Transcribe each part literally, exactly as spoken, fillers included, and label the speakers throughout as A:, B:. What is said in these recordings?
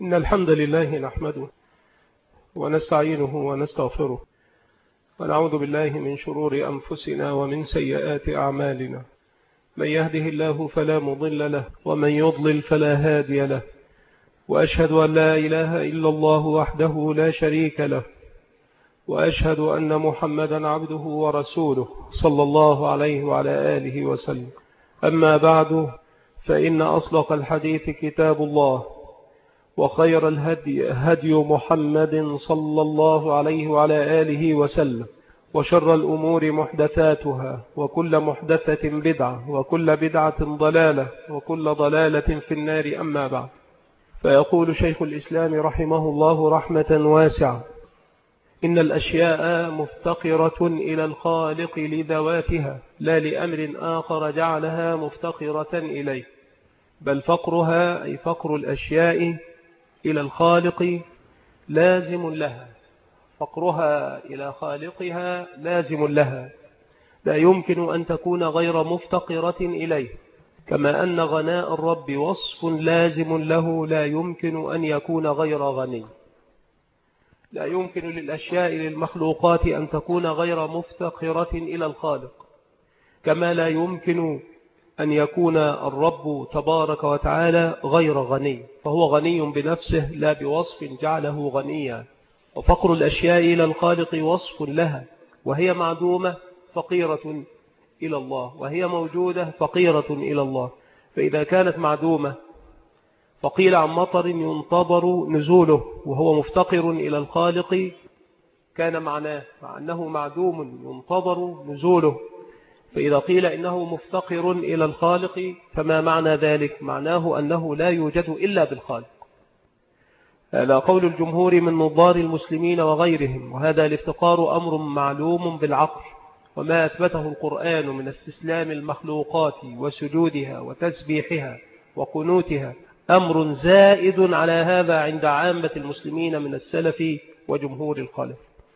A: إن الحمد لله نحمده ونستعينه ونستغفره ونعوذ بالله من شرور أنفسنا ومن سيئات أعمالنا. من يهده الله فلا مضل له ومن يضلل فلا هادي له، وأشهد أن لا إله إلا الله وحده لا شريك له، وأشهد أن محمدا عبده ورسوله صلى الله عليه وعلى آله وسلم. أما بعد، فإن أصدق الحديث كتاب الله، وخير الهدي هدي محمد صلى الله عليه وعلى آله وسلم، وشر الأمور محدثاتها، وكل محدثة بدعة، وكل بدعة ضلالة، وكل ضلالة في النار. أما بعد، فيقول شيخ الإسلام رحمه الله رحمة واسعة: إن الأشياء مفتقرة إلى الخالق لذواتها، لا لأمر آخر جعلها مفتقرة إليه، بل فقرها أي فقر الأشياء إلى الخالق لازم لها، فقرها إلى خالقها لازم لها، لا يمكن أن تكون غير مفتقرة إليه، كما أن غناء الرب وصف لازم له، لا يمكن أن يكون غير غني. لا يمكن للأشياء للمخلوقات أن تكون غير مفتقرة إلى الخالق، كما لا يمكن أن يكون الرب تبارك وتعالى غير غني، فهو غني بنفسه لا بوصف جعله غنيا. وفقر الأشياء إلى الخالق وصف لها، وهي معدومة فقيرة إلى الله، وهي موجودة فقيرة إلى الله. فإذا كانت معدومة فقيل عن مطر ينتظر نزوله وهو مفتقر إلى الخالق، كان معناه مع أنه معدوم ينتظر نزوله. فإذا قيل إنه مفتقر إلى الخالق، فما معنى ذلك؟ معناه أنه لا يوجد إلا بالخالق. هذا قول الجمهور من نظار المسلمين وغيرهم، وهذا الافتقار أمر معلوم بالعقل، وما أثبته القرآن من استسلام المخلوقات وسجودها وتسبيحها وقنوتها أمر زائد على هذا عند عامة المسلمين من السلف وجمهور الخلف.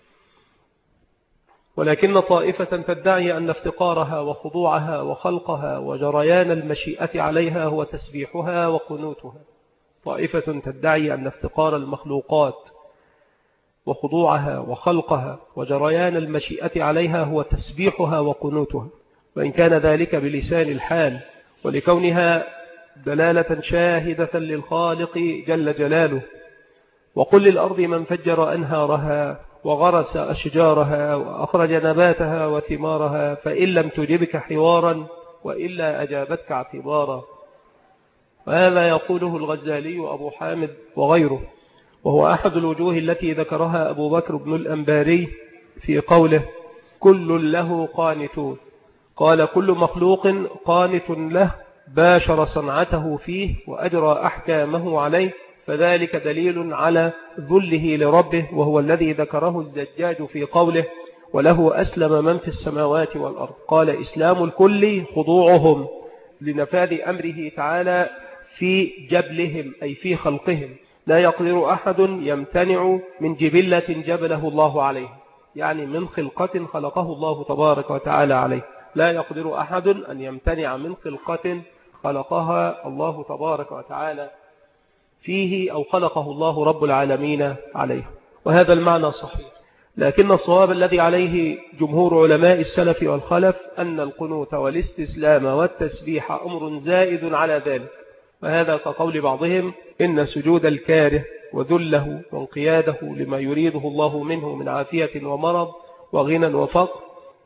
A: ولكن طائفة تدعي أن افتقارها وخضوعها وخلقها وجريان المشيئة عليها هو تسبيحها وقنوتها. طائفة تدعي أن افتقار المخلوقات وخضوعها وخلقها وجريان المشيئة عليها هو تسبيحها وقنوتها، وإن كان ذلك بلسان الحال، ولكونها دلالة شاهدة للخالق جل جلاله. وقل للأرض من فجر أنهارها وغرس أشجارها وأخرج نباتها وثمارها، فإن لم تجبك حوارا وإلا أجابتك اعتبارا. وهذا يقوله الغزالي وأبو حامد وغيره، وهو أحد الوجوه التي ذكرها أبو بكر بن الأنباري في قوله: كل له قانتون. قال: كل مخلوق قانت له، باشر صنعته فيه وأجرى أحكامه عليه، فذلك دليل على ذله لربه، وهو الذي ذكره الزجاج في قوله: وله أسلم من في السماوات والأرض. قال: إسلام الكل خضوعهم لنفاذ أمره تعالى في جبلهم أي في خلقهم. لا يقدر أحد يمتنع من جبلة جبله الله عليه، يعني من خلقة خلقه الله تبارك وتعالى عليه. لا يقدر أحد أن يمتنع من خلقة خلقها الله تبارك وتعالى فيه، أو خلقه الله رب العالمين عليه. وهذا المعنى صحيح، لكن الصواب الذي عليه جمهور علماء السلف والخلف أن القنوت والاستسلام والتسبيح أمر زائد على ذلك. وهذا كقول بعضهم: إن سجود الكاره وذله وانقياده لما يريده الله منه من عافية ومرض وغنى وفقر.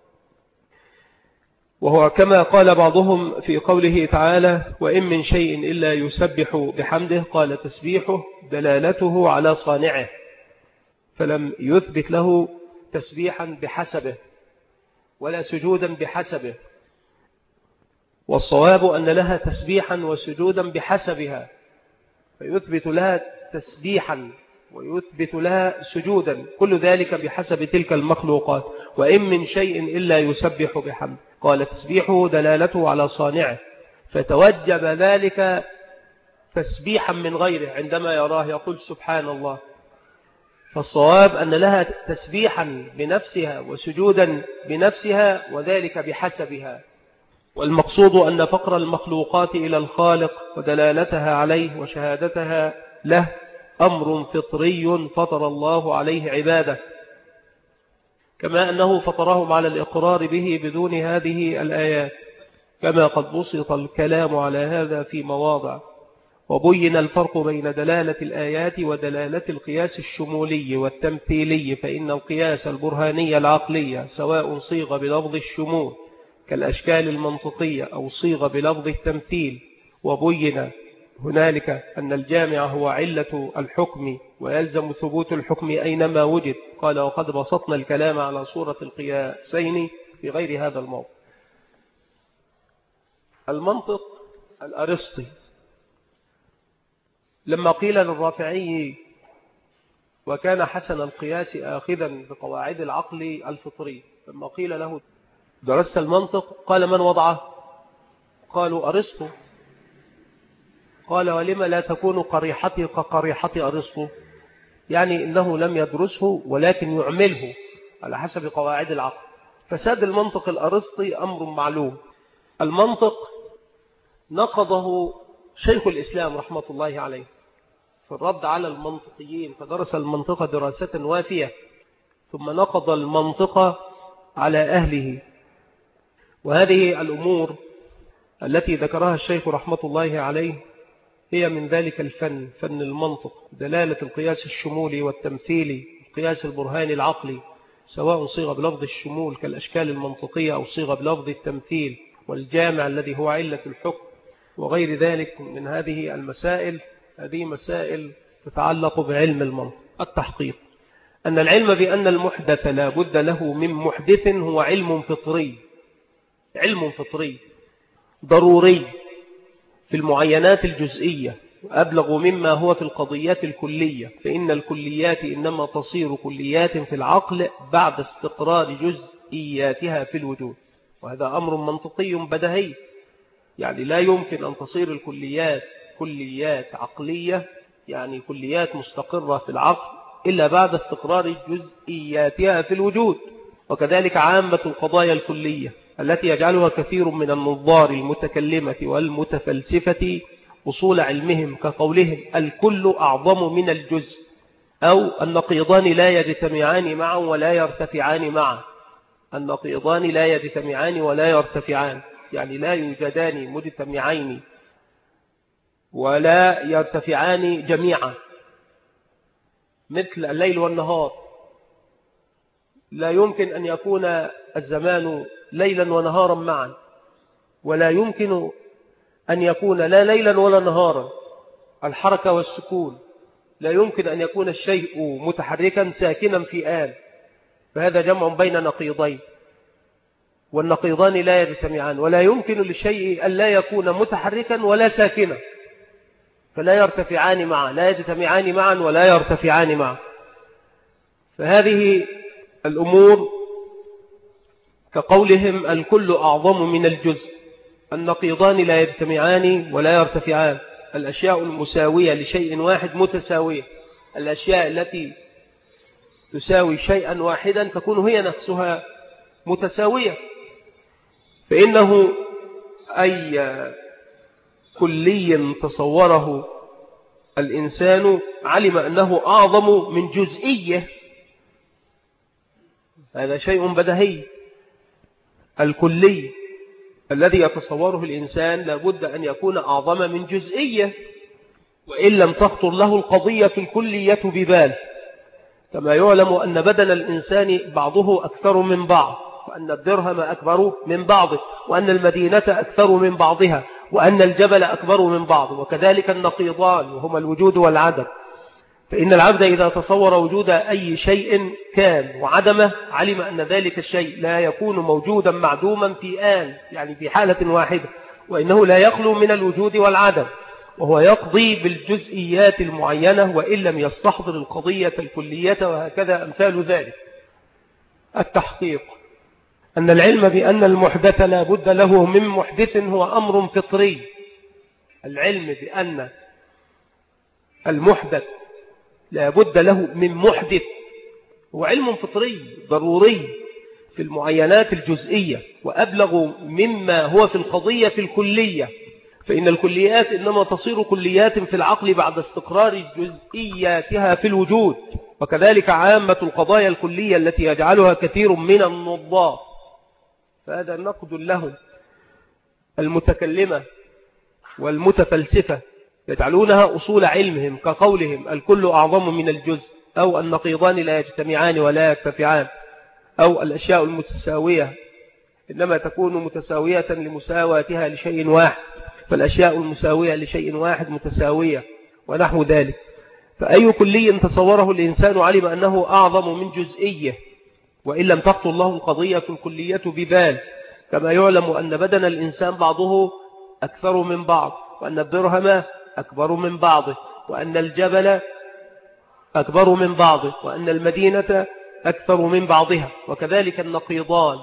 A: وهو كما قال بعضهم في قوله تعالى: وإن من شيء إلا يسبح بحمده، قال: تسبيحه دلالته على صانعه، فلم يثبت له تسبيحا بحسبه ولا سجودا بحسبه. والصواب أن لها تسبيحا وسجودا بحسبها، فيثبت لها تسبيحا ويثبت لها سجودا، كل ذلك بحسب تلك المخلوقات. وإن من شيء إلا يسبح بحمد، قال: تسبيحه دلالته على صانعه، فتوجب ذلك تسبيحا من غيره عندما يراه يقول سبحان الله. فالصواب أن لها تسبيحا بنفسها وسجودا بنفسها، وذلك بحسبها. والمقصود أن فقر المخلوقات إلى الخالق ودلالتها عليه وشهادتها له أمر فطري فطر الله عليه عباده، كما أنه فطرهم على الإقرار به بدون هذه الآيات، كما قد بسط الكلام على هذا في مواضع، وبين الفرق بين دلالة الآيات ودلالة القياس الشمولي والتمثيلي، فإن القياس البرهاني العقلية سواء صيغ بلفظ الشمول كالأشكال المنطقية أو صيغ بلفظ التمثيل، وبين هنالك أن الجامع هو علة الحكم ويلزم ثبوت الحكم أينما وجد. قال وقد بسطنا الكلام على صورة القياسين في غير هذا الموضوع. المنطق الأرسطي لما قيل للرافعي وكان حسن القياس آخذا بقواعد العقل الفطري، لما قيل له درست المنطق قال من وضعه؟ قالوا أرسطو. قال ولما لا تكون قريحتي كقريحة أرسطو؟ يعني إنه لم يدرسه ولكن يعمله على حسب قواعد العقل. فساد المنطق الأرسطي أمر معلوم. المنطق نقضه شيخ الإسلام رحمة الله عليه في الرد على المنطقيين، فدرس المنطق دراسة وافية، ثم نقض المنطق على أهله. وهذه الأمور التي ذكرها الشيخ رحمة الله عليه هي من ذلك الفن، فن المنطق، دلالة القياس الشمولي والتمثيلي، القياس البرهاني العقلي سواء صيغ بلفظ الشمول كالأشكال المنطقية أو صيغ بلفظ التمثيل، والجامع الذي هو علة الحكم، وغير ذلك من هذه المسائل. هذه مسائل تتعلق بعلم المنطق. التحقيق أن العلم بأن المحدث لا بد له من محدث هو علم فطري، علم فطري ضروري في المعينات الجزئية، وأبلغ مما هو في القضيات الكلية، فإن الكليات إنما تصير كليات في العقل بعد استقرار جزئياتها في الوجود، وهذا أمر منطقي بديهي. يعني لا يمكن أن تصير الكليات كليات عقلية، يعني كليات مستقرة في العقل، إلا بعد استقرار جزئياتها في الوجود. وكذلك عامة القضايا الكلية التي يجعلها كثير من النظار المتكلمة والمتفلسفة أصول علمهم، كقولهم الكل أعظم من الجزء، أو النقيضان لا يجتمعان معا ولا يرتفعان معا. النقيضان لا يجتمعان ولا يرتفعان، يعني لا يوجدان مجتمعين ولا يرتفعان جميعا، مثل الليل والنهار. لا يمكن أن يكون الزمان ليلا ونهارا معا، ولا يمكن أن يكون لا ليلا ولا نهارا. الحركة والسكون لا يمكن أن يكون الشيء متحركا ساكنا في آن، فهذا جمع بين نقيضين، والنقيضان لا يجتمعان. ولا يمكن للشيء أن لا يكون متحركا ولا ساكنا، فلا يرتفعان معا، لا يجتمعان معا ولا يرتفعان معا. فهذه الأمور كقولهم الكل أعظم من الجزء، النقيضان لا يجتمعان ولا يرتفعان. الأشياء المساوية لشيء واحد متساوية، الأشياء التي تساوي شيئا واحدا تكون هي نفسها متساوية. فإنه أي كلي تصوره الإنسان علم أنه أعظم من جزئية، هذا شيء بديهي. الكلي الذي يتصوره الإنسان لابد أن يكون أعظم من جزئية، وإن لم تخطر له القضية الكلية ببال. كما يعلم أن بدن الإنسان بعضه أكثر من بعض، وأن الدرهم أكبر من بعضه، وأن المدينة أكثر من بعضها، وأن الجبل أكبر من بعض، وكذلك النقيضان وهما الوجود والعدم. فإن العبد إذا تصور وجود أي شيء كان وعدمه علم أن ذلك الشيء لا يكون موجودا معدوما في آن، يعني في حالة واحدة، وإنه لا يخلو من الوجود والعدم، وهو يقضي بالجزئيات المعينة وإن لم يستحضر القضية الكلية، وهكذا أمثال ذلك. التحقيق أن العلم بأن المحدث لا بد له من محدث هو أمر فطري. العلم بأن المحدث لا بد له من محدث هو علم فطري ضروري في المعينات الجزئية، وأبلغ مما هو في القضية الكلية، فإن الكليات إنما تصير كليات في العقل بعد استقرار جزئياتها في الوجود، وكذلك عامة القضايا الكلية التي يجعلها كثير من النظار. فهذا نقد لهم المتكلمة والمتفلسفة يجعلونها أصول علمهم، كقولهم الكل أعظم من الجزء، أو النقيضان لا يجتمعان ولا يرتفعان، أو الأشياء المتساوية إنما تكون متساوية لمساواتها لشيء واحد، فالأشياء المساوية لشيء واحد متساوية، ونحو ذلك. فأي كلي تصوره الإنسان علم أنه أعظم من جزئية، وإن لم تخطر له القضية الكلية ببال، كما يعلم أن بدن الإنسان بعضه أكثر من بعض، وأن الدرهم أكبر من بعضه، وأن الجبل أكبر من بعضه، وأن المدينة أكثر من بعضها، وكذلك النقيضان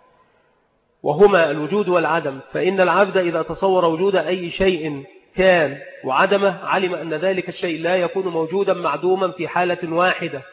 A: وهما الوجود والعدم. فإن العبد إذا تصور وجود أي شيء كان وعدمه علم أن ذلك الشيء لا يكون موجودا معدوما في حالة واحدة،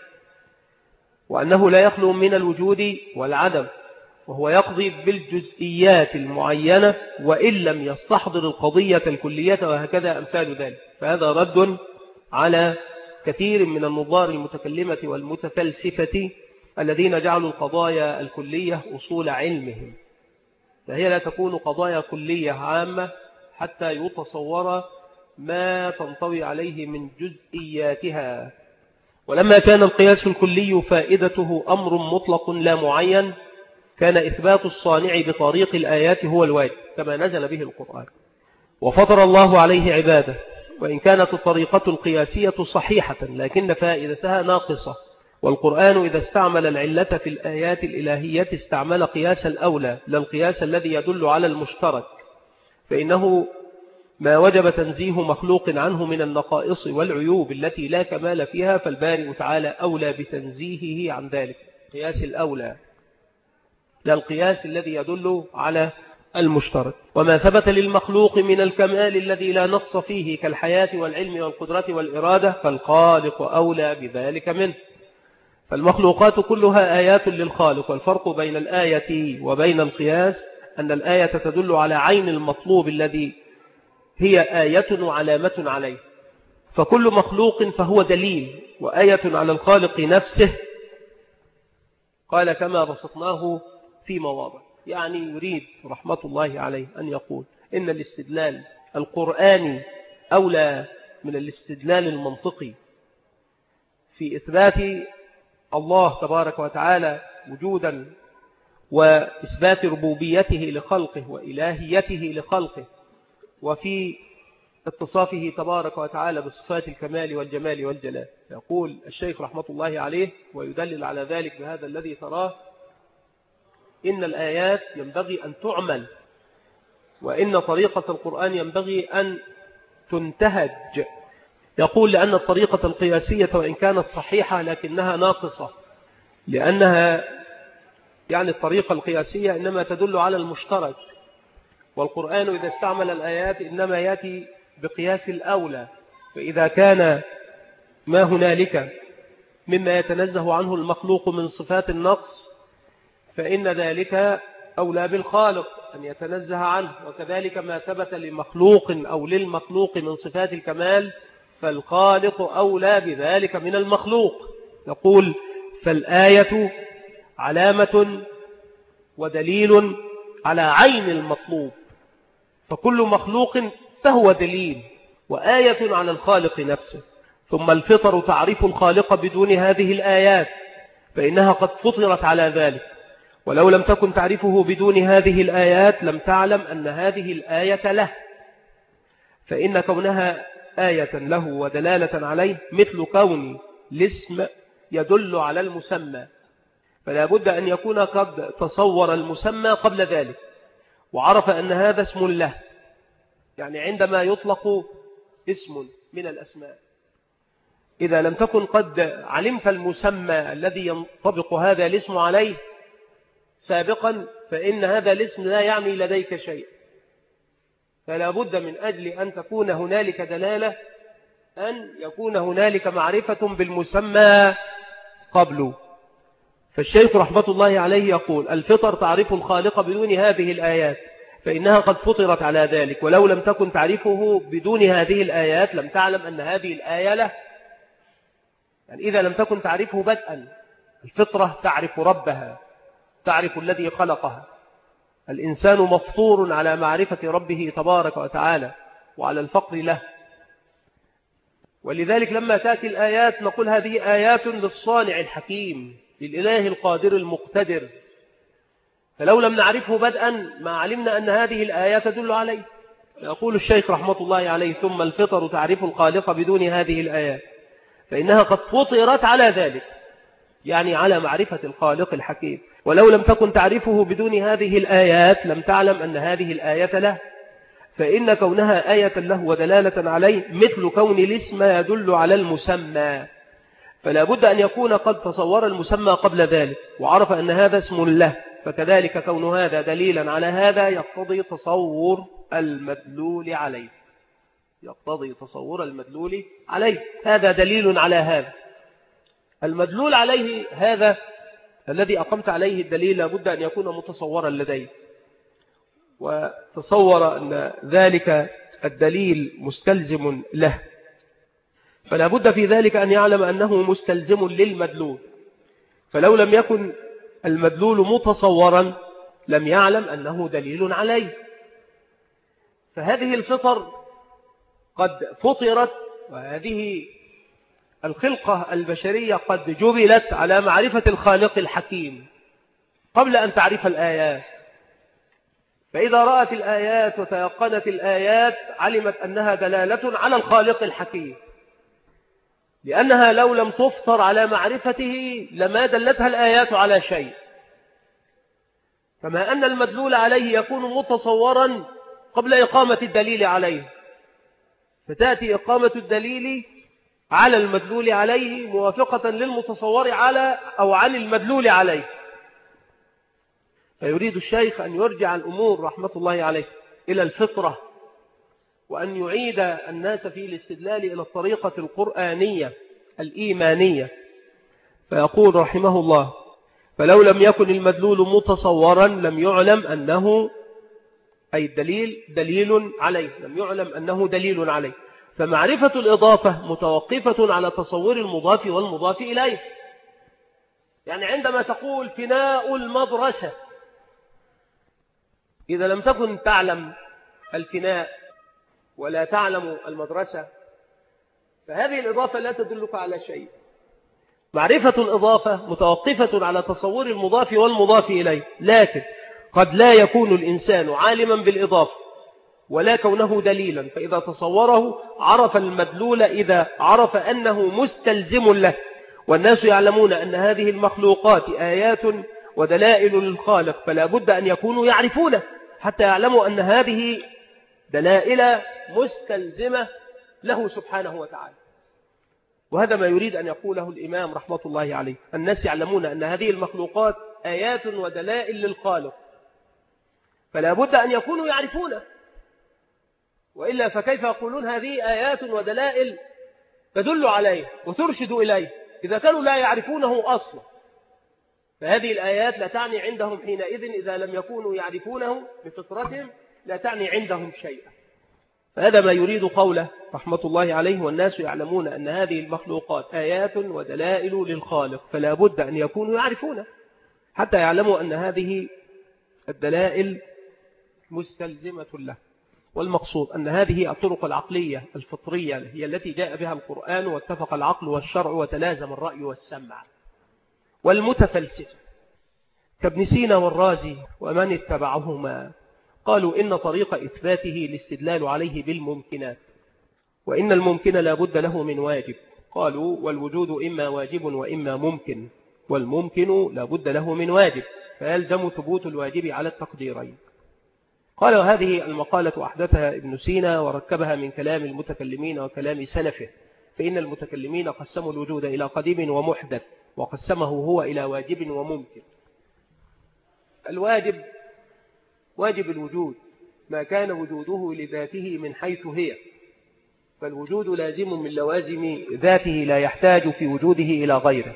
A: وأنه لا يخلو من الوجود والعدم، وهو يقضي بالجزئيات المعينة وإن لم يستحضر القضية الكلية، وهكذا أمثال ذلك. فهذا رد على كثير من النظار المتكلمة والمتفلسفة الذين جعلوا القضايا الكلية أصول علمهم، فهي لا تكون قضايا كلية عامة حتى يتصور ما تنطوي عليه من جزئياتها. ولما كان القياس الكلي فائدته أمر مطلق لا معين، كان إثبات الصانع بطريق الآيات هو الواجب كما نزل به القرآن، وفطر الله عليه عباده. وإن كانت الطريقة القياسية صحيحة لكن فائدتها ناقصة، والقرآن إذا استعمل العلة في الآيات الإلهية استعمل قياس الأولى لا القياس الذي يدل على المشترك، فإنه ما وجب تنزيه مخلوق عنه من النقائص والعيوب التي لا كمال فيها، فالبارئ تعالى أولى بتنزيهه عن ذلك، قياس الأولى لا القياس الذي يدل على المشترك. وما ثبت للمخلوق من الكمال الذي لا نقص فيه كالحياة والعلم والقدرة والإرادة فالخالق أولى بذلك منه. فالمخلوقات كلها آيات للخالق، والفرق بين الآية وبين القياس أن الآية تدل على عين المطلوب الذي هي آية وعلامة عليه، فكل مخلوق فهو دليل وآية على الخالق نفسه، قال كما بسطناه في مواضع. يعني يريد رحمة الله عليه أن يقول إن الاستدلال القرآني أولى من الاستدلال المنطقي في إثبات الله تبارك وتعالى وجودا وإثبات ربوبيته لخلقه وإلهيته لخلقه، وفي اتصافه تبارك وتعالى بصفات الكمال والجمال والجلال. يقول الشيخ رحمة الله عليه ويدلل على ذلك بهذا الذي تراه: إن الآيات ينبغي أن تعمل، وإن طريقة القرآن ينبغي أن تنتهج. يقول لأن الطريقة القياسية وإن كانت صحيحة لكنها ناقصة، لأنها يعني الطريقة القياسية إنما تدل على المشترك، والقرآن إذا استعمل الآيات إنما يأتي بقياس الأولى. فإذا كان ما هنالك مما يتنزه عنه المخلوق من صفات النقص فإن ذلك أولى بالخالق أن يتنزه عنه، وكذلك ما ثبت لمخلوق أو للمخلوق من صفات الكمال فالخالق أولى بذلك من المخلوق. يقول: فالآية علامة ودليل على عين المطلوب، فكل مخلوق فهو دليل وآية على الخالق نفسه. ثم الفطر تعرف الخالق بدون هذه الآيات، فإنها قد فطرت على ذلك، ولو لم تكن تعرفه بدون هذه الآيات لم تعلم أن هذه الآية له، فإن كونها آية له ودلالة عليه مثل كون الاسم يدل على المسمى، فلا بد أن يكون قد تصور المسمى قبل ذلك وعرف أن هذا اسم له. يعني عندما يطلق اسم من الأسماء إذا لم تكن قد علمت المسمى الذي ينطبق هذا الاسم عليه سابقا فإن هذا الاسم لا يعني لديك شيء، فلا بد من أجل أن تكون هنالك دلالة أن يكون هنالك معرفة بالمسمى قبله. فالشيخ رحمة الله عليه يقول: الفطر تعرف الخالق بدون هذه الآيات،
B: فإنها قد فطرت على ذلك، ولو لم تكن تعرفه بدون هذه الآيات لم تعلم أن هذه الآية له. يعني إذا لم تكن تعرفه بدءا، الفطرة تعرف ربها، تعرف الذي خلقها. الإنسان مفطور على معرفة ربه تبارك وتعالى وعلى الفقر له، ولذلك لما تأتي الآيات نقول هذه آيات للصانع الحكيم، للإله القادر المقتدر. فلو لم نعرفه بدءا ما علمنا أن هذه الآيات تدل عليه. يقول الشيخ رحمة الله عليه: ثم الفطر تعرف الخالق بدون هذه الآيات، فإنها قد فطرت على ذلك، يعني على معرفة الخالق الحكيم. ولو لم تكن تعرفه بدون هذه الآيات لم تعلم أن هذه الآية له، فإن كونها آية له ودلالة عليه مثل كون الاسم يدل على المسمى، فلا بد أن يكون قد تصور المسمى قبل ذلك وعرف أن هذا اسم له، فكذلك كون هذا دليلا على هذا يقتضي تصور المدلول عليه، يقتضي تصور المدلول عليه. هذا دليل على هذا. المدلول عليه هذا الذي أقمت عليه الدليل لابد أن يكون متصورا لديه، وتصور أن ذلك الدليل مستلزم له، فلا بد في ذلك أن يعلم أنه مستلزم للمدلول. فلو لم يكن المدلول متصورا لم يعلم أنه دليل عليه. فهذه الفطر قد فطرت، وهذه الخلقة البشرية قد جبلت على معرفة الخالق الحكيم قبل أن تعرف الآيات. فإذا رأت الآيات وتيقنت الآيات علمت أنها دلالة على الخالق الحكيم، لأنها لو لم تفطر على معرفته لما دلتها الآيات على شيء. كما أن المدلول عليه يكون متصورا قبل إقامة الدليل عليه، فتأتي إقامة الدليل على المدلول عليه موافقة للمتصور على أو عن المدلول عليه. فيريد الشيخ أن يرجع الأمور رحمة الله عليه إلى الفطرة، وأن يعيد الناس في الاستدلال إلى الطريقة القرآنية الإيمانية. فيقول رحمه الله: فلو لم يكن المدلول متصورا لم يعلم أنه أي الدليل دليل عليه، لم يعلم أنه دليل عليه. فمعرفة الإضافة متوقفة على تصور المضاف والمضاف إليه. يعني عندما تقول فناء المدرسة، إذا لم تكن تعلم الفناء ولا تعلم المدرسة فهذه الإضافة لا تدلك على شيء. معرفة الإضافة متوقفة على تصور المضاف والمضاف إليه، لكن قد لا يكون الإنسان عالما بالإضافة ولا كونه دليلا، فإذا تصوره عرف المدلول إذا عرف أنه مستلزم له. والناس يعلمون أن هذه المخلوقات آيات ودلائل للخالق، فلا بد أن يكونوا يعرفونه حتى يعلموا أن هذه دلائل مستلزمة له سبحانه وتعالى. وهذا ما يريد أن يقوله الإمام رحمة الله عليه. الناس يعلمون أن هذه المخلوقات آيات ودلائل للخالق، فلا بد أن يكونوا يعرفونه، وإلا فكيف يقولون هذه آيات ودلائل تدل عليه وترشد إليه إذا كانوا لا يعرفونه أصلا؟ فهذه الآيات لا تعني عندهم حينئذ إذا لم يكونوا يعرفونه بفطرتهم لا تعني عندهم شيئا. فهذا ما يريد قوله رحمة الله عليه: والناس يعلمون أن هذه المخلوقات آيات ودلائل للخالق، فلا بد أن يكونوا يعرفونه حتى يعلموا أن هذه الدلائل مستلزمة له. والمقصود أن هذه الطرق العقلية الفطرية هي التي جاء بها القرآن واتفق العقل والشرع وتلازم الرأي والسمع. والمتفلسفة كابن سينا والرازي ومن اتبعهما قالوا إن طريق إثباته الاستدلال عليه بالممكنات، وإن الممكن لا بد له من واجب. قالوا والوجود إما واجب وإما ممكن، والممكن لا بد له من واجب، فيلزم ثبوت الواجب على التقديرين. قال وهذه المقالة أحدثها ابن سينا وركبها من كلام المتكلمين وكلام سلفه، فإن المتكلمين قسموا الوجود إلى قديم ومحدث، وقسمه هو إلى واجب وممكن. الواجب واجب الوجود ما كان وجوده لذاته من حيث هي، فالوجود لازم من لوازم ذاته لا يحتاج في وجوده إلى غيره.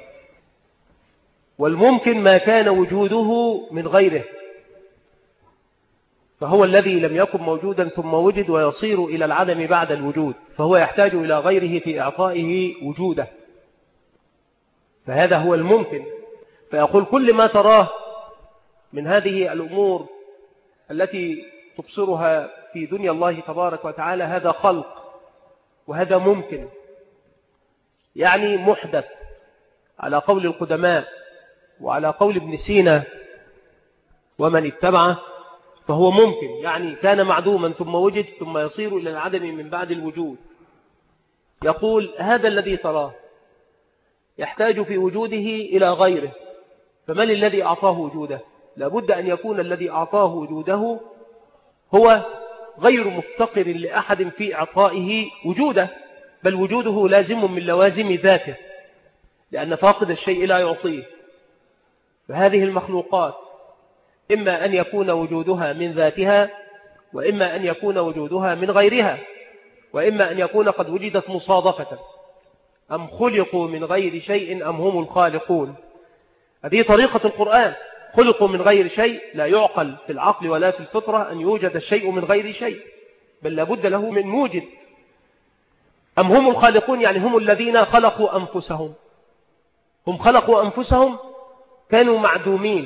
B: والممكن ما كان وجوده من غيره، فهو الذي لم يكن موجودا ثم وجد ويصير إلى العدم بعد الوجود، فهو يحتاج إلى غيره في إعطائه وجوده، فهذا هو الممكن. فيقول كل ما تراه من هذه الأمور التي تبصرها في دنيا الله تبارك وتعالى هذا خلق، وهذا ممكن، يعني محدث على قول القدماء وعلى قول ابن سينا ومن اتبعه، فهو ممكن، يعني كان معدوما ثم وجد ثم يصير إلى العدم من بعد الوجود. يقول هذا الذي تراه يحتاج في وجوده إلى غيره، فمن الذي أعطاه وجوده؟ لابد أن يكون الذي أعطاه وجوده هو غير مفتقر لأحد في إعطائه وجوده، بل وجوده لازم من لوازم ذاته، لأن فاقد الشيء لا يعطيه. فهذه المخلوقات إما أن يكون وجودها من ذاتها، وإما أن يكون وجودها من غيرها، وإما أن يكون قد وجدت مصادفة. أم خلقوا من غير شيء أم هم الخالقون. هذه طريقة القرآن، خلقوا من غير شيء، لا يعقل في العقل ولا في الفطرة أن يوجد الشيء من غير شيء، بل لابد له من موجد. أم هم الخالقون، يعني هم الذين خلقوا أنفسهم. هم خلقوا أنفسهم، كانوا معدومين،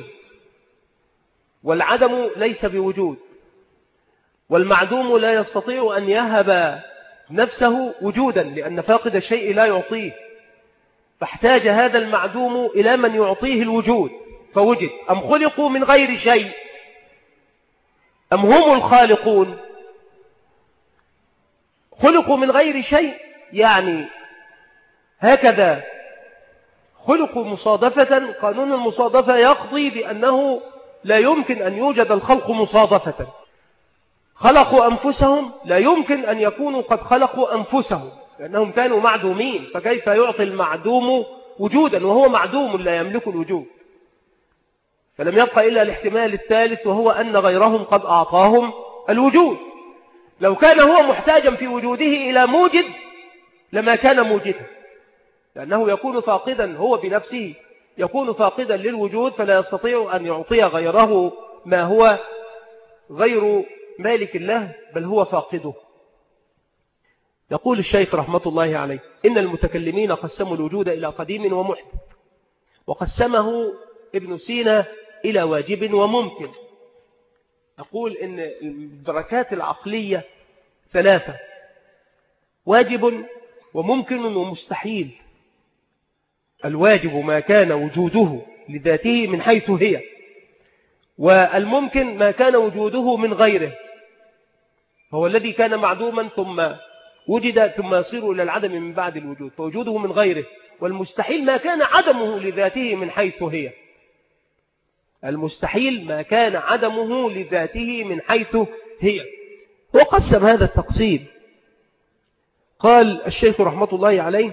B: والعدم ليس بوجود، والمعدوم لا يستطيع أن يهب نفسه وجودا، لأن فاقد الشيء لا يعطيه، فاحتاج هذا المعدوم إلى من يعطيه الوجود فوجد. أم خلقوا من غير شيء أم هم الخالقون. خلقوا من غير شيء يعني هكذا خلقوا مصادفة. قانون المصادفة يقضي بأنه لا يمكن أن يوجد الخلق مصادفة. خلقوا أنفسهم، لا يمكن أن يكونوا قد خلقوا أنفسهم، لأنهم كانوا معدومين، فكيف يعطي المعدوم وجودا وهو معدوم لا يملك الوجود؟ فلم يبقى إلا الاحتمال الثالث، وهو أن غيرهم قد أعطاهم الوجود. لو كان هو محتاجا في وجوده إلى موجد لما كان موجدا، لأنه يكون فاقدا هو بنفسه، يكون فاقدا للوجود، فلا يستطيع أن يعطي غيره ما هو غير مالك الله، بل هو فاقده. يقول الشيخ رحمة الله عليه إن المتكلمين قسموا الوجود إلى قديم ومحدث، وقسمه ابن سينا إلى واجب وممكن. يقول إن الدركات العقلية ثلاثة: واجب وممكن ومستحيل. الواجب ما كان وجوده لذاته من حيث هي، والممكن ما كان وجوده من غيره، هو الذي كان معدوما ثم وجد ثم يصير إلى العدم من بعد الوجود، فوجوده من غيره. والمستحيل ما كان عدمه لذاته من حيث هي. المستحيل ما كان عدمه لذاته من حيث هي. وقسم هذا التقسيم. قال الشيخ رحمة الله عليه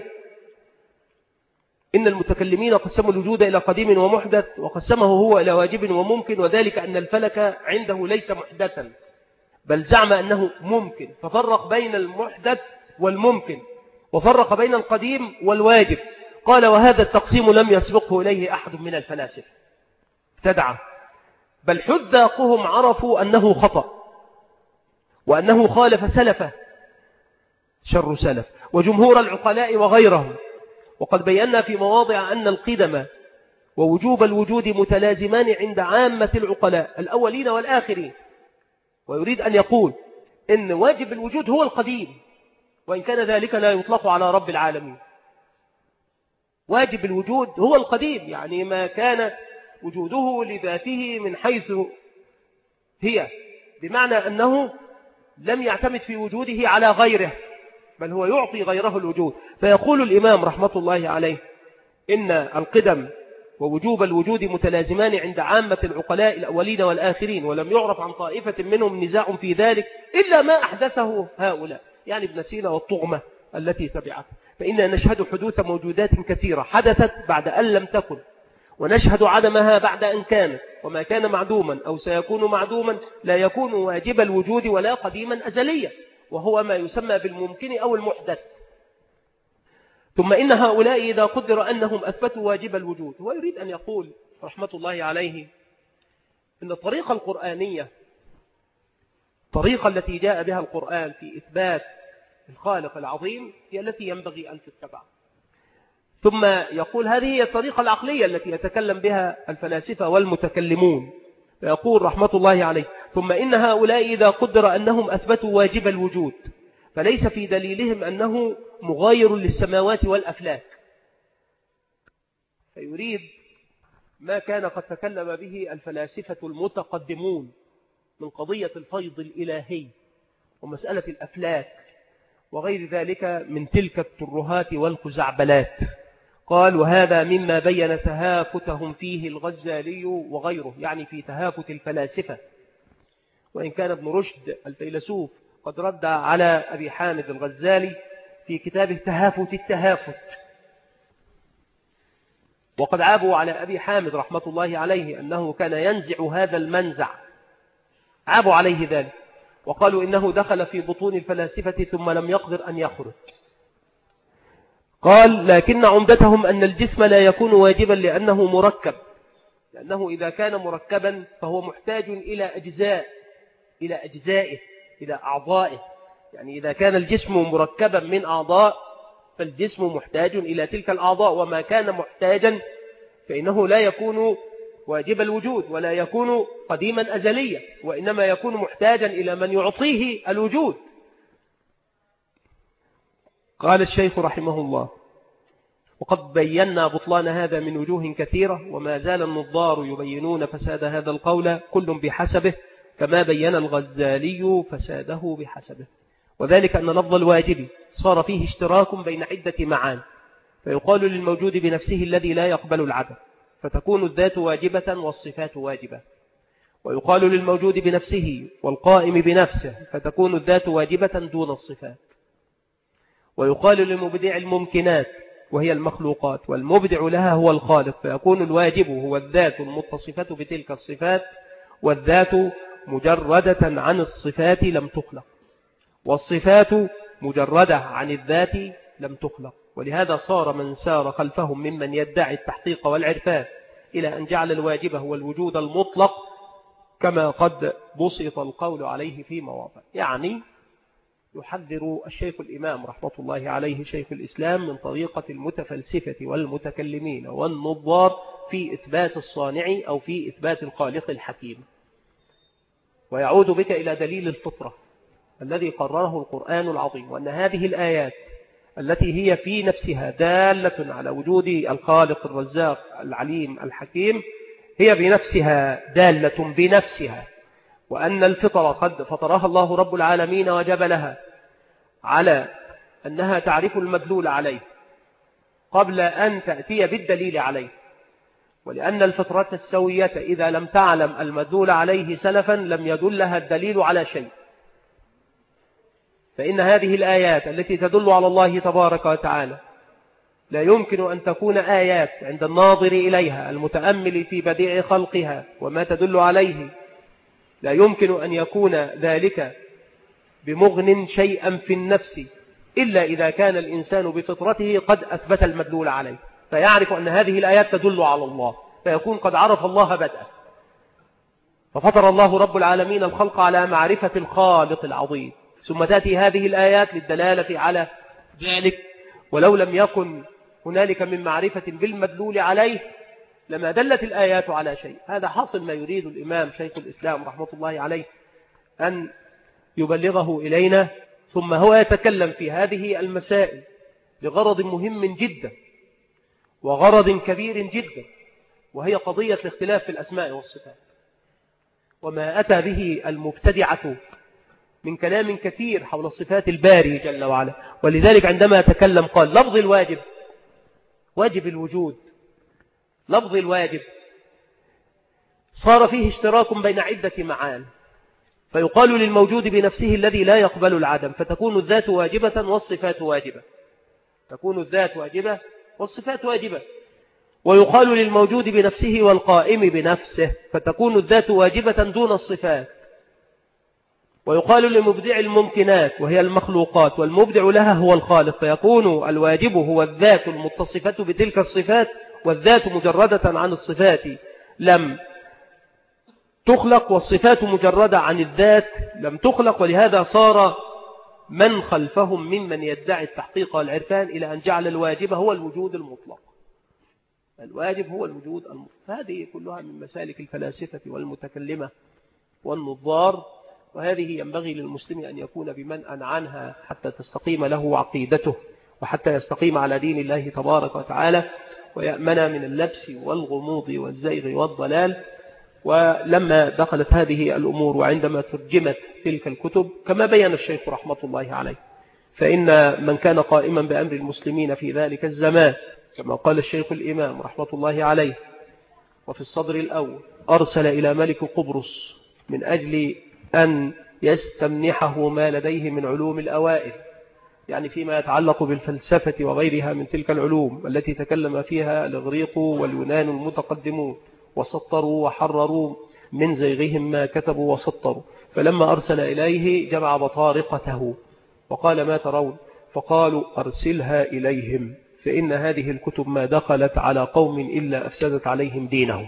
B: إن المتكلمين قسموا الوجود إلى قديم ومحدث، وقسمه هو إلى واجب وممكن، وذلك أن الفلك عنده ليس محدثا بل زعم أنه ممكن، ففرق بين المحدث والممكن، وفرق بين القديم والواجب. قال وهذا التقسيم لم يسبقه إليه أحد من الفلاسفة ابتدعه، بل حذاقهم عرفوا أنه خطأ، وأنه خالف سلفه شر سلف وجمهور العقلاء وغيرهم. وقد بينا في مواضع أن القدم ووجوب الوجود متلازمان عند عامة العقلاء الأولين والآخرين. ويريد أن يقول إن واجب الوجود هو القديم، وإن كان ذلك لا يطلق على رب العالمين. واجب الوجود هو القديم، يعني ما كان وجوده لذاته من حيث هي، بمعنى أنه لم يعتمد في وجوده على غيره، بل هو يعطي غيره الوجود. فيقول الإمام رحمة الله عليه إن القدم ووجوب الوجود متلازمان عند عامة العقلاء الأولين والآخرين، ولم يعرف عن طائفة منهم نزاع في ذلك إلا ما أحدثه هؤلاء، يعني ابن سينا والطغمة التي تبعته. فإننا نشهد حدوث موجودات كثيرة حدثت بعد أن لم تكن، ونشهد عدمها بعد أن كانت، وما كان معدوما أو سيكون معدوما لا يكون واجب الوجود ولا قديما أزليا، وهو ما يسمى بالممكن أو المحدث. ثم إن هؤلاء إذا قدر أنهم أثبتوا واجب الوجود، هو يريد أن يقول رحمة الله عليه إن الطريقة القرآنية الطريقة التي جاء بها القرآن في إثبات الخالق العظيم هي التي ينبغي أن تتبع. ثم يقول هذه هي الطريقة العقلية التي يتكلم بها الفلاسفة والمتكلمون، فيقول رحمة الله عليه: ثم إن هؤلاء إذا قدر أنهم أثبتوا واجب الوجود فليس في دليلهم أنه مغاير للسماوات والأفلاك. فيريد ما كان قد تكلم به الفلاسفة المتقدمون من قضية الفيض الإلهي ومسألة الأفلاك وغير ذلك من تلك الترهات والخزعبلات. قال: وهذا مما بين تهافتهم فيه الغزالي وغيره، يعني في تهافت الفلاسفة. وإن كان ابن رشد الفيلسوف قد رد على أبي حامد الغزالي في كتابه تهافت التهافت، وقد عابوا على أبي حامد رحمة الله عليه أنه كان ينزع هذا المنزع، عابوا عليه ذلك وقالوا إنه دخل في بطون الفلاسفة ثم لم يقدر أن يخرج. قال: لكن عمدتهم أن الجسم لا يكون واجبا لأنه مركب، لأنه إذا كان مركبا فهو محتاج إلى أجزاء إلى أجزائه إلى أعضائه. يعني إذا كان الجسم مركبا من أعضاء فالجسم محتاج إلى تلك الأعضاء، وما كان محتاجا فإنه لا يكون واجب الوجود ولا يكون قديما أزليا، وإنما يكون محتاجا إلى من يعطيه الوجود. قال الشيخ رحمه الله: وقد بينا بطلان هذا من وجوه كثيرة، وما زال النظار يبينون فساد هذا القول كل بحسبه، كما بين الغزالي فساده بحسبه. وذلك أن لفظ الواجب صار فيه اشتراك بين عدة معان، فيقال للموجود بنفسه الذي لا يقبل العدم فتكون الذات واجبة والصفات واجبة، ويقال للموجود بنفسه والقائم بنفسه فتكون الذات واجبة دون الصفات، ويقال للمبدع الممكنات وهي المخلوقات والمبدع لها هو الخالق فيكون الواجب هو الذات المتصفة بتلك الصفات، والذات مجردة عن الصفات لم تخلق، والصفات مجردة عن الذات لم تخلق. ولهذا صار من سار خلفهم ممن يدعي التحقيق والعرفان إلى أن جعل الواجب هو الوجود المطلق، كما قد بسط القول عليه في مواضع. يعني يحذر الشيخ الإمام رحمة الله عليه شيخ الإسلام من طريقة المتفلسفة والمتكلمين والنظار في إثبات الصانع أو في إثبات الخالق الحكيم. ويعود بك إلى دليل الفطرة الذي قرره القرآن العظيم، وأن هذه الآيات التي هي في نفسها دالة على وجود الخالق الرزاق العليم الحكيم هي بنفسها دالة بنفسها، وأن الفطرة قد فطرها الله رب العالمين وجبلها على أنها تعرف المدلول عليه قبل أن تأتي بالدليل عليه، ولأن الفطرة السوية إذا لم تعلم المدلول عليه سلفا لم يدلها الدليل على شيء. فإن هذه الآيات التي تدل على الله تبارك وتعالى لا يمكن أن تكون آيات عند الناظر إليها المتأمل في بديع خلقها وما تدل عليه، لا يمكن أن يكون ذلك بمغن شيئا في النفس إلا إذا كان الإنسان بفطرته قد أثبت المدلول عليه، فيعرف أن هذه الآيات تدل على الله، فيكون قد عرف الله بدءا. ففطر الله رب العالمين الخلق على معرفة الخالق العظيم، ثم تأتي هذه الآيات للدلالة على ذلك، ولو لم يكن هنالك من معرفة بالمدلول عليه لما دلت الآيات على شيء. هذا حاصل ما يريد الإمام شيخ الإسلام رحمة الله عليه أن يبلغه إلينا. ثم هو يتكلم في هذه المسائل لغرض مهم جدا وغرض كبير جدا، وهي قضية الاختلاف في الأسماء والصفات، وما أتى به المبتدعة من كلام كثير حول صفات الباري جل وعلا. ولذلك عندما تكلم قال: لفظ الواجب واجب الوجود، لفظ الواجب صار فيه اشتراك بين عدة معان، فيقال للموجود بنفسه الذي لا يقبل العدم فتكون الذات واجبة والصفات واجبة، تكون الذات واجبة والصفات واجبة. ويقال للموجود بنفسه والقائم بنفسه فتكون الذات واجبة دون الصفات. ويقال للمبدع الممكنات وهي المخلوقات والمبدع لها هو الخالق فيكون الواجب هو الذات المتصفة بتلك الصفات، والذات مجردة عن الصفات لم تخلق، والصفات مجردة عن الذات لم تخلق. ولهذا صار من خلفهم ممن يدعي التحقيق والعرفان إلى أن جعل الواجب هو الوجود المطلق. الواجب هو الوجود المطلق. هذه كلها من مسالك الفلاسفة والمتكلمة والنظار، وهذه ينبغي للمسلم أن يكون بمنأى عنها حتى تستقيم له عقيدته، وحتى يستقيم على دين الله تبارك وتعالى، ويأمن من اللبس والغموض والزيغ والضلال. ولما دخلت هذه الأمور وعندما ترجمت تلك الكتب كما بين الشيخ رحمة الله عليه، فإن من كان قائما بأمر المسلمين في ذلك الزمان كما قال الشيخ الإمام رحمة الله عليه وفي الصدر الأول، أرسل إلى ملك قبرص من أجل أن يستمنحه ما لديه من علوم الأوائل، يعني فيما يتعلق بالفلسفة وغيرها من تلك العلوم التي تكلم فيها الإغريق واليونان المتقدمون، وسطروا وحرروا من زيغهم ما كتبوا وسطروا. فلما أرسل إليه جمع بطارقته وقال: ما ترون؟ فقالوا: أرسلها إليهم، فإن هذه الكتب ما دخلت على قوم إلا أفسدت عليهم دينهم.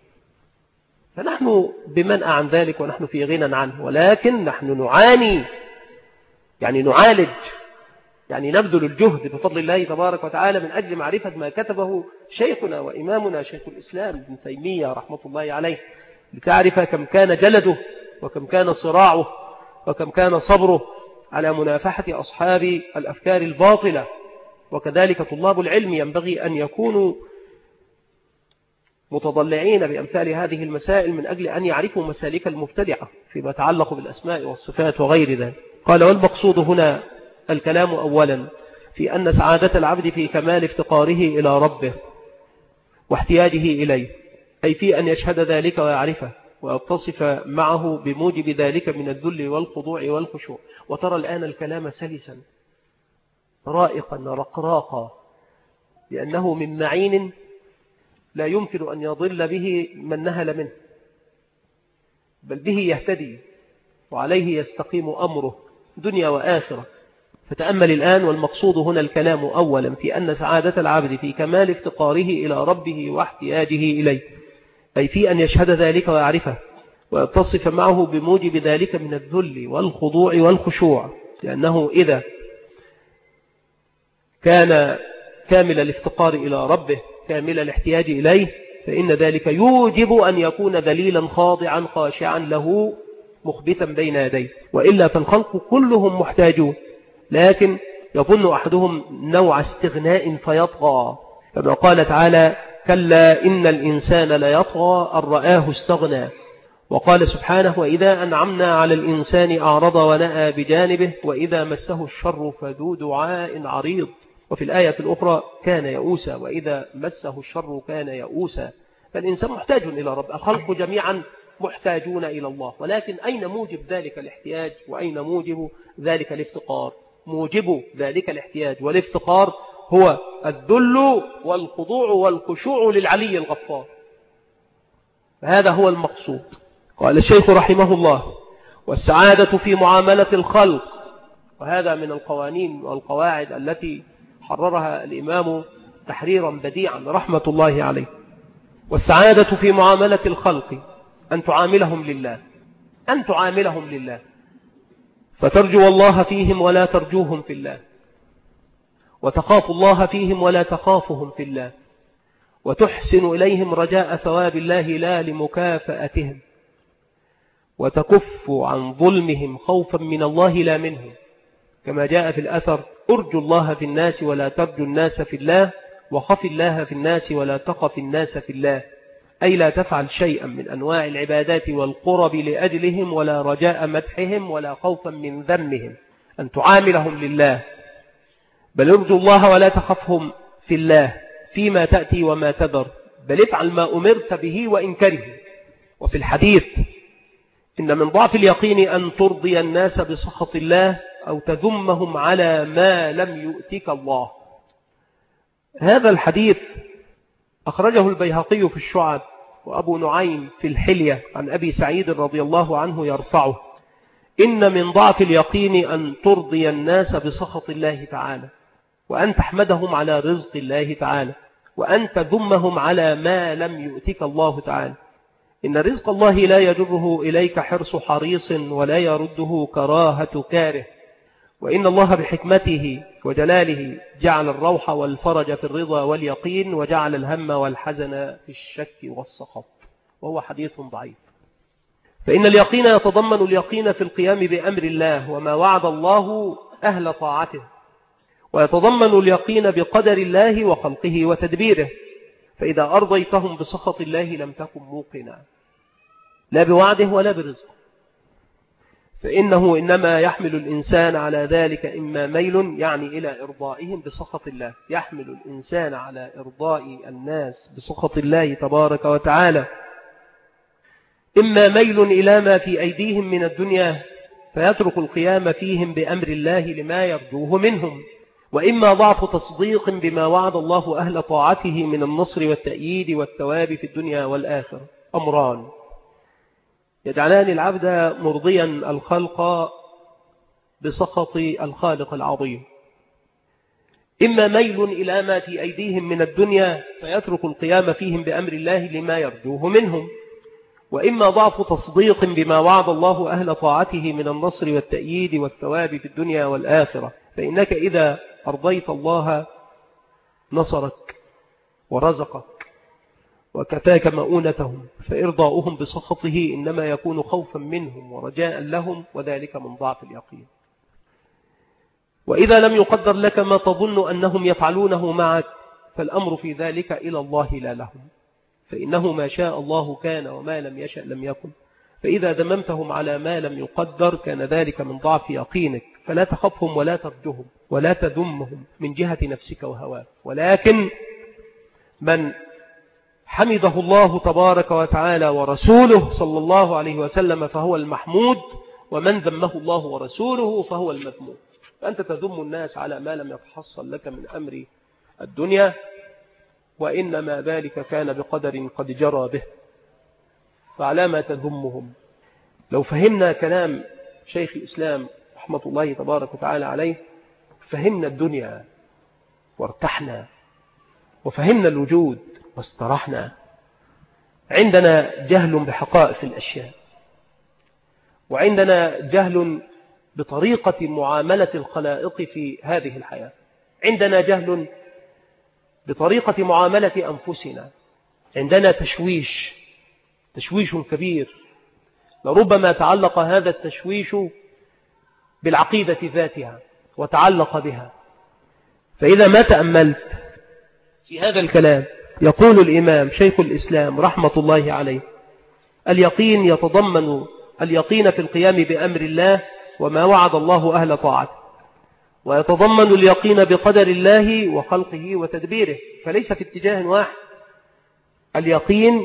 B: فنحن بمنأى عن ذلك ونحن في غنى عنه، ولكن نحن نعاني، يعني نعالج، يعني نبذل الجهد بفضل الله تبارك وتعالى من أجل معرفة ما كتبه شيخنا وإمامنا شيخ الإسلام ابن تيمية رحمة الله عليه، لتعرف كم كان جلده وكم كان صراعه وكم كان صبره على منافحة أصحاب الأفكار الباطلة. وكذلك طلاب العلم ينبغي أن يكونوا متضلعين بأمثال هذه المسائل من أجل أن يعرفوا مسالك المبتدعة فيما يتعلق بالأسماء والصفات وغير ذلك. قال: والمقصود هنا الكلام أولا في أن سعادة العبد في كمال افتقاره إلى ربه واحتياجه إليه، أي في أن يشهد ذلك ويعرفه ويتصف معه بموجب ذلك من الذل والخضوع والخشوع. وترى الآن الكلام سلسا رائقا رقراقا، لأنه من معين لا يمكن أن يضل به من نهل منه، بل به يهتدي وعليه يستقيم أمره دنيا وآخرة. فتأمل الآن. والمقصود هنا الكلام أولا في أن سعادة العبد في كمال افتقاره إلى ربه واحتياجه إليه، أي في أن يشهد ذلك ويعرفه ويتصف معه بموجب ذلك من الذل والخضوع والخشوع، لأنه إذا كان كامل الافتقار إلى ربه كامل الاحتياج إليه فإن ذلك يوجب أن يكون ذليلا خاضعا خاشعا له مخبتا بين يديه، وإلا فالخلق كلهم محتاجون، لكن يظن أحدهم نوع استغناء فيطغى، كما قال تعالى: كلا إن الإنسان ليطغى أن رآه استغنى. وقال سبحانه: وإذا أنعمنا على الإنسان أعرض ونأى بجانبه وإذا مسه الشر فذو دعاء عريض. وفي الآية الأخرى: كان يئوسا وإذا مسه الشر كان يئوسا. فالإنسان محتاج إلى رب، الخلق جميعا محتاجون إلى الله، ولكن أين موجب ذلك الاحتياج وأين موجب ذلك الافتقار؟ موجب ذلك الاحتياج والافتقار هو الذل والخضوع والخشوع للعلي الغفار. هذا هو المقصود. قال الشيخ رحمه الله: والسعادة في معاملة الخلق، وهذا من القوانين والقواعد التي حررها الإمام تحريرا بديعا رحمة الله عليه. والسعادة في معاملة الخلق أن تعاملهم لله، أن تعاملهم لله، فترجو الله فيهم ولا ترجوهم في الله، وتخاف الله فيهم ولا تخافهم في الله، وتحسن إليهم رجاء ثواب الله لا لمكافأتهم، وتكف عن ظلمهم خوفا من الله لا منهم، كما جاء في الأثر: أرجو الله في الناس ولا ترجو الناس في الله، وخف الله في الناس ولا تخف الناس في الله، أي لا تفعل شيئا من أنواع العبادات والقرب لأجلهم ولا رجاء مدحهم ولا خوفا من ذمهم، أن تعاملهم لله، بل ارجو الله ولا تخفهم في الله فيما تأتي وما تذر، بل افعل ما أمرت به وإن كره. وفي الحديث: إن من ضعف اليقين أن ترضي الناس بسخط الله أو تذمهم على ما لم يؤتك الله. هذا الحديث أخرجه البيهقي في الشعب وأبو نعيم في الحلية عن أبي سعيد رضي الله عنه يرفعه: إن من ضعف اليقين أن ترضي الناس بسخط الله تعالى، وأن تحمدهم على رزق الله تعالى، وأن تذمهم على ما لم يؤتك الله تعالى، إن رزق الله لا يجره إليك حرص حريص ولا يرده كراهة كاره، وإن الله بحكمته وجلاله جعل الروح والفرج في الرضا واليقين، وجعل الهم والحزن في الشك والسخط، وهو حديث ضعيف. فإن اليقين يتضمن اليقين في القيام بأمر الله وما وعد الله أهل طاعته، ويتضمن اليقين بقدر الله وخلقه وتدبيره، فإذا أرضيتهم بسخط الله لم تكن موقنا لا بوعده ولا برزقه، فإنه إنما يحمل الإنسان على ذلك إما ميل يعني إلى إرضائهم بسخط الله، يحمل الإنسان على إرضاء الناس بسخط الله تبارك وتعالى، إما ميل إلى ما في أيديهم من الدنيا فيترك القيام فيهم بأمر الله لما يرجوه منهم، وإما ضعف تصديق بما وعد الله أهل طاعته من النصر والتأييد والثواب في الدنيا والآخرة. أمران يجعلان العبد مرضيا الخلق بسخط الخالق العظيم: إما ميل إلى ما في أيديهم من الدنيا فيترك القيام فيهم بأمر الله لما يرجوه منهم، وإما ضعف تصديق بما وعد الله أهل طاعته من النصر والتأييد والثواب في الدنيا والآخرة، فإنك إذا أرضيت الله نصرك ورزقك وكفاك مؤونتهم، فإرضاؤهم بسخطه إنما يكون خوفا منهم ورجاء لهم، وذلك من ضعف اليقين. وإذا لم يقدر لك ما تظن أنهم يفعلونه معك فالأمر في ذلك إلى الله لا لهم، فإنه ما شاء الله كان وما لم يشأ لم يكن، فإذا ذممتهم على ما لم يقدر كان ذلك من ضعف يقينك، فلا تخفهم ولا ترجهم ولا تذمهم من جهة نفسك وهواك، ولكن من حمده الله تبارك وتعالى ورسوله صلى الله عليه وسلم فهو المحمود، ومن ذمه الله ورسوله فهو المذموم. فأنت تذم الناس على ما لم يتحصل لك من أمر الدنيا، وإنما ذلك كان بقدر قد جرى به، فعلى ما تذمهم. لو فهمنا كلام شيخ الإسلام رحمة الله تبارك وتعالى عليه فهمنا الدنيا وارتحنا، وفهمنا الوجود واسترحنا. عندنا جهل بحقائق الأشياء، وعندنا جهل بطريقة معاملة الخلائق في هذه الحياة، عندنا جهل بطريقة معاملة أنفسنا، عندنا تشويش تشويش كبير، لربما تعلق هذا التشويش بالعقيدة ذاتها وتعلق بها. فإذا ما تأملت في هذا الكلام يقول الإمام شيخ الإسلام رحمة الله عليه: اليقين يتضمن اليقين في القيام بأمر الله وما وعد الله أهل طاعته، ويتضمن اليقين بقدر الله وخلقه وتدبيره، فليس في اتجاه واحد. اليقين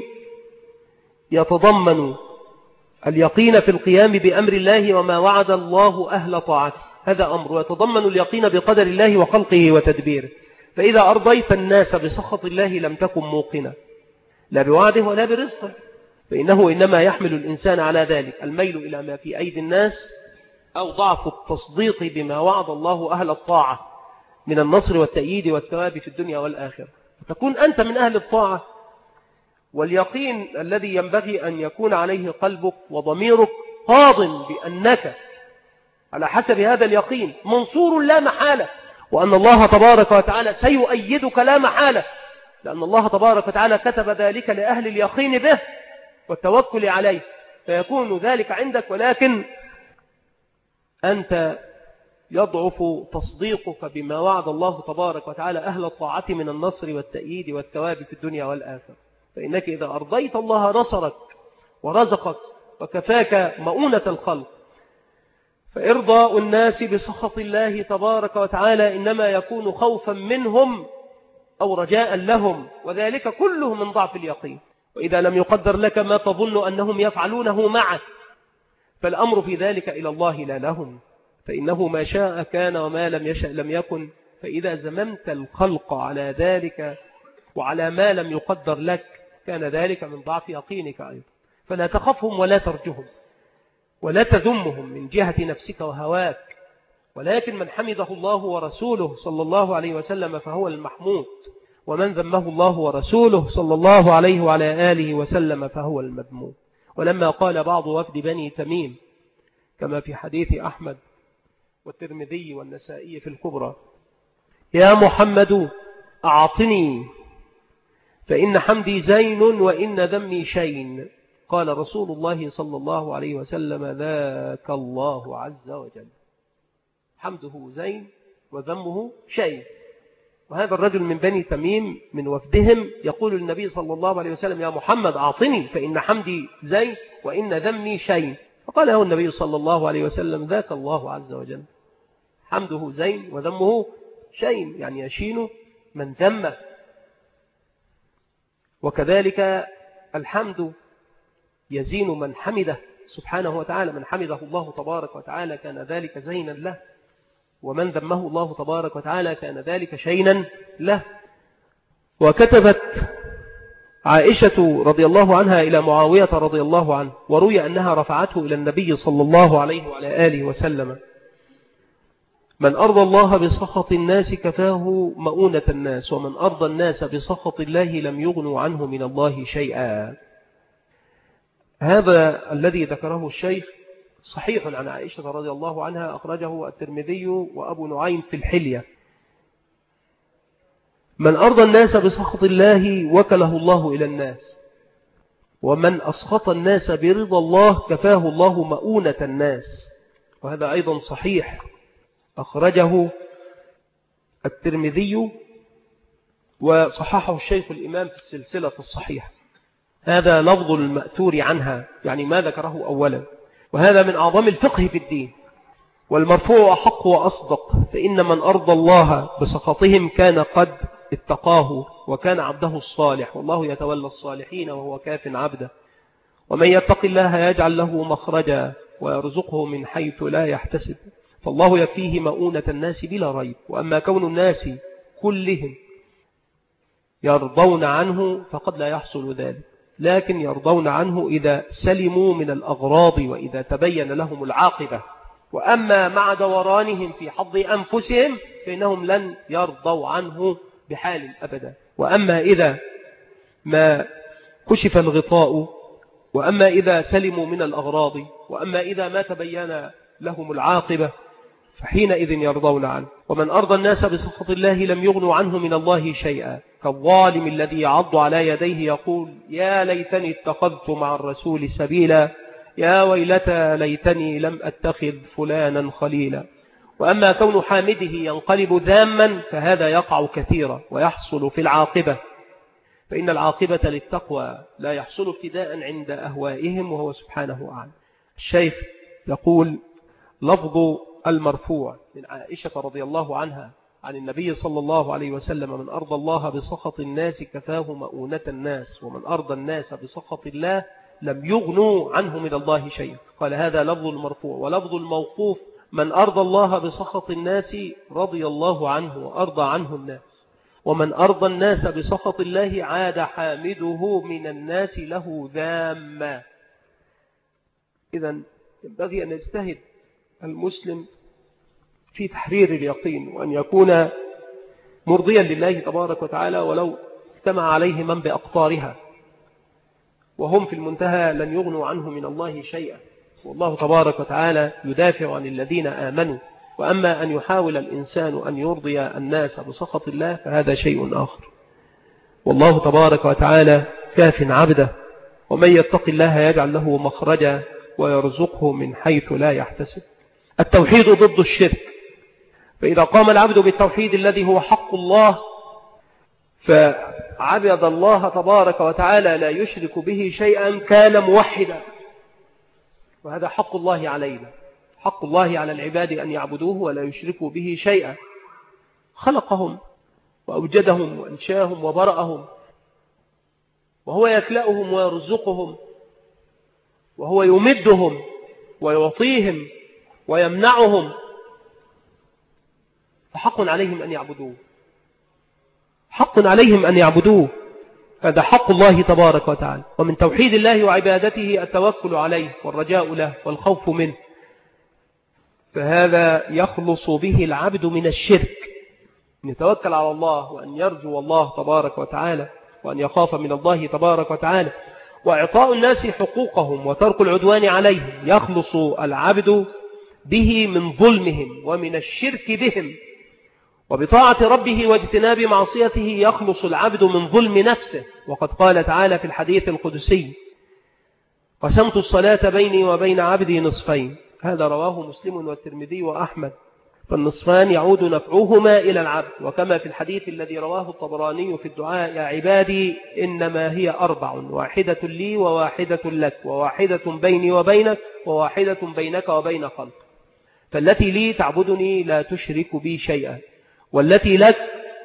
B: يتضمن اليقين في القيام بأمر الله وما وعد الله أهل طاعته، هذا أمر، ويتضمن اليقين بقدر الله وخلقه وتدبيره. فإذا أرضيت الناس بسخط الله لم تكن موقنا لا بوعده ولا برزقه، فإنه إنما يحمل الإنسان على ذلك الميل إلى ما في أيدي الناس، أو ضعف التصديق بما وعد الله أهل الطاعة من النصر والتأييد والثواب في الدنيا والآخرة، فتكون أنت من أهل الطاعة. واليقين الذي ينبغي أن يكون عليه قلبك وضميرك قاض بأنك على حسب هذا اليقين منصور لا محالة، وأن الله تبارك وتعالى سيؤيدك لا محالة، لأن الله تبارك وتعالى كتب ذلك لأهل اليقين به والتوكل عليه، فيكون ذلك عندك. ولكن أنت يضعف تصديقك بما وعد الله تبارك وتعالى أهل الطاعة من النصر والتأييد والثواب في الدنيا والآخرة، فإنك إذا أرضيت الله نصرك ورزقك وكفاك مؤونة الخلق. فإرضاء الناس بسخط الله تبارك وتعالى إنما يكون خوفا منهم أو رجاء لهم، وذلك كله من ضعف اليقين. وإذا لم يقدر لك ما تظن أنهم يفعلونه معك فالأمر في ذلك إلى الله لا لهم، فإنه ما شاء كان وما لم يشأ لم يكن. فإذا زممت الخلق على ذلك وعلى ما لم يقدر لك كان ذلك من ضعف يقينك أيضا. فلا تخفهم ولا ترجهم ولا تذمهم من جهة نفسك وهواك، ولكن من حمده الله ورسوله صلى الله عليه وسلم فهو المحمود، ومن ذمه الله ورسوله صلى الله عليه وعلى آله وسلم فهو المذموم. ولما قال بعض وفد بني تميم كما في حديث أحمد والترمذي والنسائي في الكبرى: يا محمد أعطني فإن حمدي زين وإن ذمي شين، قال رسول الله صلى الله عليه وسلم: ذاك الله عز وجل، حمده زين وذمه شين. وهذا الرجل من بني تميم من وفدهم يقول للنبي صلى الله عليه وسلم: يا محمد أعطني فإن حمدي زين وإن ذمي شين. فقال له النبي صلى الله عليه وسلم: ذاك الله عز وجل، حمده زين وذمه شين، يعني يشين من ذمه. وكذلك الحمد يزين من حمده سبحانه وتعالى، من حمده الله تبارك وتعالى كان ذلك زينا له، ومن ذمه الله تبارك وتعالى كان ذلك شينا له. وكتبت عائشة رضي الله عنها إلى معاوية رضي الله عنه، وروي أنها رفعته إلى النبي صلى الله عليه وعلى آله وسلم: من أرضى الله بسخط الناس كفاه مؤونة الناس، ومن أرضى الناس بسخط الله لم يغنوا عنه من الله شيئا. هذا الذي ذكره الشيخ صحيح عن عائشة رضي الله عنها، أخرجه الترمذي وأبو نعيم في الحلية. من أرضى الناس بسخط الله وكله الله إلى الناس، ومن أسخط الناس برضا الله كفاه الله مؤونة الناس. وهذا أيضا صحيح، أخرجه الترمذي وصححه الشيخ الإمام في السلسلة الصحيحة. هذا لفظ المأثور عنها، يعني ما ذكره أولا. وهذا من أعظم الفقه في الدين. والمرفوع أحق وأصدق، فإن من أرضى الله بسخطهم كان قد اتقاه وكان عبده الصالح، والله يتولى الصالحين وهو كاف عبده. ومن يتق الله يجعل له مخرجا ويرزقه من حيث لا يحتسب، فالله يكفيه مؤونة الناس بلا ريب. وأما كون الناس كلهم يرضون عنه فقد لا يحصل ذلك، لكن يرضون عنه إذا سلموا من الأغراض وإذا تبين لهم العاقبة. وأما مع دورانهم في حظ أنفسهم فإنهم لن يرضوا عنه بحال أبدا. وأما إذا ما كشف الغطاء، وأما إذا سلموا من الأغراض، وأما إذا ما تبين لهم العاقبة فحينئذ يرضون عنه. ومن أرضى الناس بسخط الله لم يغنوا عنه من الله شيئا، كالظالم الذي يعض على يديه يقول: يا ليتني اتخذت مع الرسول سبيلا، يا ويلتى ليتني لم أتخذ فلانا خليلا. وأما كون حامده ينقلب ذاما فهذا يقع كثيرا ويحصل في العاقبة، فإن العاقبة للتقوى لا يحصل ابتداء عند أهوائهم، وهو سبحانه أعلم. الشيخ يقول: لفظ المرفوع من عائشة رضي الله عنها عن النبي صلى الله عليه وسلم: من أرضى الله بسخط الناس كفاه مؤونة الناس، ومن أرضى الناس بسخط الله لم يغنوا عنه من الله شيئا. قال: هذا لفظ المرفوع. ولفظ الموقوف: من أرضى الله بسخط الناس رضي الله عنه وأرضى عنه الناس، ومن أرضى الناس بسخط الله عاد حامده من الناس له ذاما. إذن ينبغي أن يجتهد المسلم في تحرير اليقين، وأن يكون مرضيا لله تبارك وتعالى ولو اجتمع عليه من بأقطارها، وهم في المنتهى لن يغنوا عنه من الله شيئا، والله تبارك وتعالى يدافع عن الذين آمنوا. وأما أن يحاول الإنسان أن يرضي الناس بسخط الله فهذا شيء آخر، والله تبارك وتعالى كاف عبده. ومن يتق الله يجعل له مخرجا ويرزقه من حيث لا يحتسب. التوحيد ضد الشرك، فإذا قام العبد بالتوحيد الذي هو حق الله فعبد الله تبارك وتعالى لا يشرك به شيئا كان موحدا، وهذا حق الله علينا. حق الله على العباد أن يعبدوه ولا يشركوا به شيئا. خلقهم وأوجدهم وأنشاهم وبرأهم، وهو يخلقهم ويرزقهم، وهو يمدهم ويعطيهم ويمنعهم، فحق عليهم أن يعبدوه، حق عليهم أن يعبدوه. هذا حق الله تبارك وتعالى. ومن توحيد الله وعبادته التوكل عليه والرجاء له والخوف منه، فهذا يخلص به العبد من الشرك. أن يتوكل على الله وأن يرجو الله تبارك وتعالى وأن يخاف من الله تبارك وتعالى، وإعطاء الناس حقوقهم وترك العدوان عليهم، يخلص العبد به من ظلمهم ومن الشرك بهم، وبطاعة ربه واجتناب معصيته يخلص العبد من ظلم نفسه. وقد قال تعالى في الحديث القدسي: قسمت الصلاة بيني وبين عبدي نصفين. هذا رواه مسلم والترمذي وأحمد. فالنصفان يعود نفعهما إلى العبد، وكما في الحديث الذي رواه الطبراني في الدعاء: يا عبادي إنما هي أربع، واحدة لي وواحدة لك، وواحدة بيني وبينك، وواحدة بينك وبين خلق. فالتي لي تعبدني لا تشرك بي شيئا، والتي لك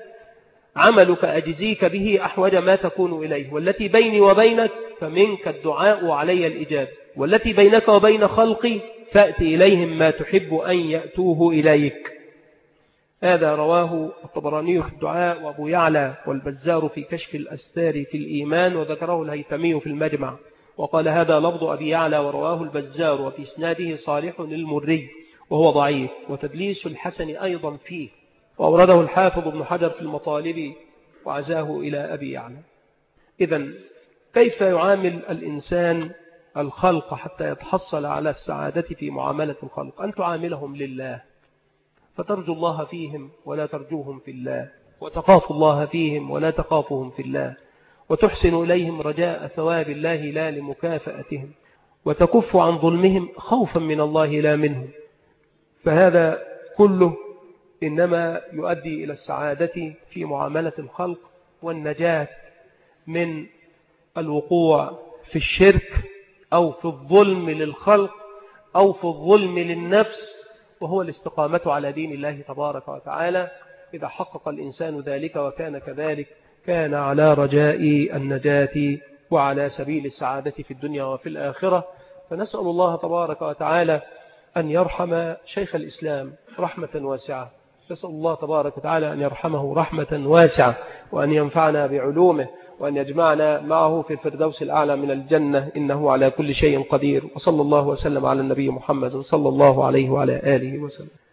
B: عملك أجزيك به أحوج ما تكون إليه، والتي بيني وبينك فمنك الدعاء وعلي الإجابة، والتي بينك وبين خلقي فأت إليهم ما تحب أن يأتوه إليك. هذا رواه الطبراني في الدعاء، وأبو يعلى والبزار في كشف الأستار في الإيمان، وذكره الهيثمي في المجمع، وقال هذا لفظ أبي يعلى ورواه البزار، وفي إسناده صالح المري وهو ضعيف، وتدليس الحسن أيضا فيه، وأورده الحافظ ابن حجر في المطالب وعزاه إلى أبي يعلى. إذن كيف يعامل الإنسان الخلق حتى يتحصل على السعادة في معاملة الخلق؟ أن تعاملهم لله، فترجو الله فيهم ولا ترجوهم في الله، وتخاف الله فيهم ولا تخافهم في الله، وتحسن إليهم رجاء ثواب الله لا لمكافأتهم، وتكف عن ظلمهم خوفا من الله لا منهم. فهذا كله إنما يؤدي إلى السعادة في معاملة الخلق والنجاة من الوقوع في الشرك أو في الظلم للخلق أو في الظلم للنفس، وهو الاستقامة على دين الله تبارك وتعالى. إذا حقق الإنسان ذلك وكان كذلك كان على رجاء النجاة وعلى سبيل السعادة في الدنيا وفي الآخرة. فنسأل الله تبارك وتعالى أن يرحم شيخ الإسلام رحمة واسعة، نسأل الله تبارك وتعالى أن يرحمه رحمة واسعة، وأن ينفعنا بعلومه، وأن يجمعنا معه في الفردوس الأعلى من الجنة، إنه على كل شيء قدير. وصلى الله وسلم على النبي محمد صلى الله عليه وعلى آله وسلم.